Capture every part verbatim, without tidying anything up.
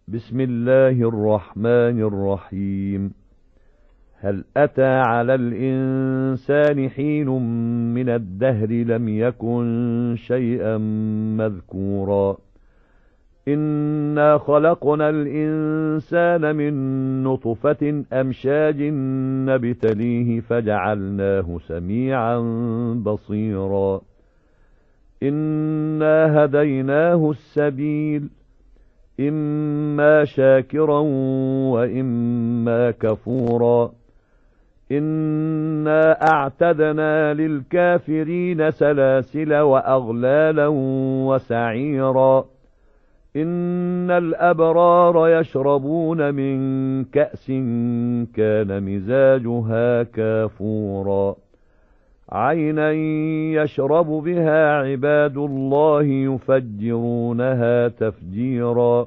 بسم الله الرحمن الرحيم. هل أتى على الإنسان حين من الدهر لم يكن شيئا مذكورا إنا خلقنا الإنسان من نطفة أمشاج نبتليه فجعلناه سميعا بصيرا إنا هديناه السبيل إما شاكرا وإما كفورا إنا أعتدنا للكافرين سلاسل وأغلالا وسعيرا إن الأبرار يشربون من كأس كان مزاجها كافورا عينا يشرب بها عباد الله يفجرونها تفجيرا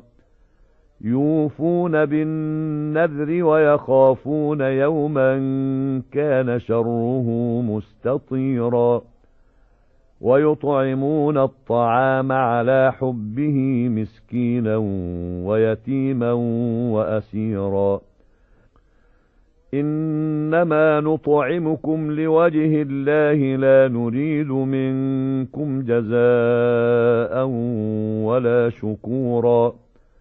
يوفون بالنذر ويخافون يوما كان شره مستطيرا ويطعمون الطعام على حبه مسكينا ويتيما وأسيرا إنما نطعمكم لوجه الله لا نريد منكم جزاء ولا شكورا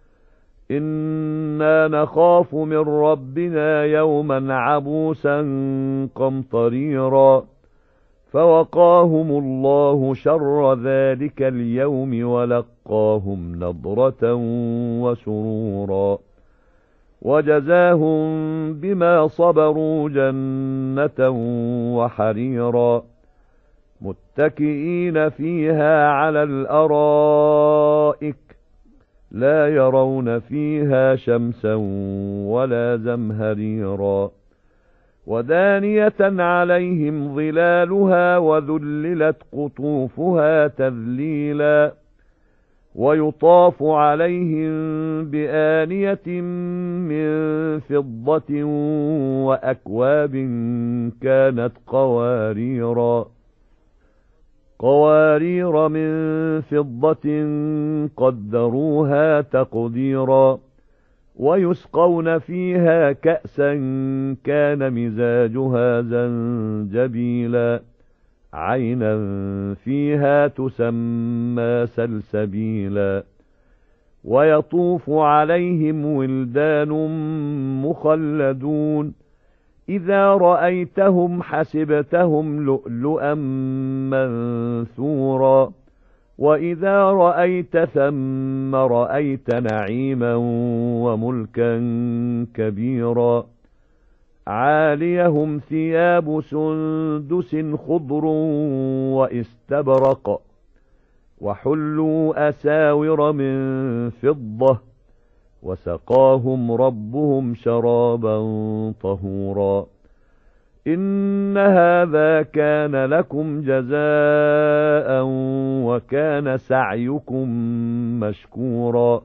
إنا نخاف من ربنا يوما عبوسا قمطريرا فوقاهم الله شر ذلك اليوم ولقاهم نضرة وسرورا وجزاهم بما صبروا جنة وحريرا متكئين فيها على الأرائك لا يرون فيها شمسا ولا زمهريرا ودانية عليهم ظلالها وذللت قطوفها تذليلا ويطاف عليهم بآنية من فضة وأكواب كانت قواريرا قوارير من فضة قدروها تقديرا ويسقون فيها كأسا كان مزاجها زنجبيلا عينا فيها تسمى سلسبيلا ويطوف عليهم ولدان مخلدون إذا رأيتهم حسبتهم لؤلؤا منثورا وإذا رأيت ثم رأيت نعيما وملكا كبيرا عاليهم ثياب سندس خضر واستبرق وحلوا أساور من فضة وسقاهم ربهم شرابا طهورا إن هذا كان لكم جزاء وكان سعيكم مشكورا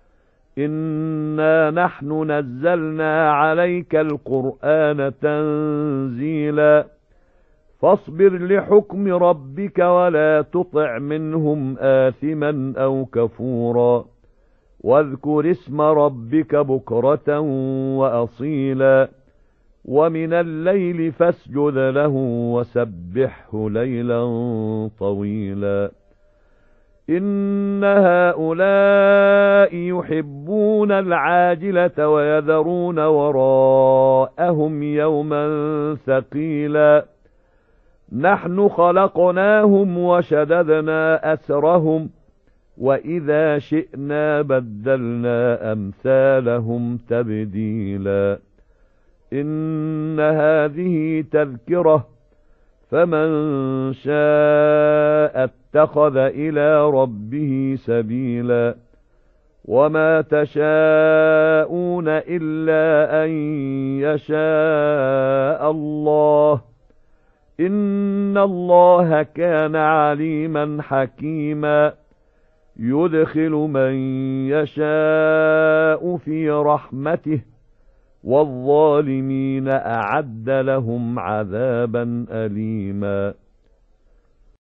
إنا نحن نزلنا عليك القرآن تنزيلا فاصبر لحكم ربك ولا تطع منهم آثما أو كفورا واذكر اسم ربك بكرة وأصيلا ومن الليل فاسجد له وسبحه ليلا طويلا إن هؤلاء يحبون العاجلة ويذرون وراءهم يوما ثقيلا نحن خلقناهم وشددنا أسرهم وإذا شئنا بدلنا أمثالهم تبديلا إن هذه تذكرة فمن شاء اتخذ إلى ربه سبيلا وما تشاءون إلا أن يشاء الله إن الله كان عليما حكيما يدخل من يشاء في رحمته والظالمين أعد لهم عذابا أليما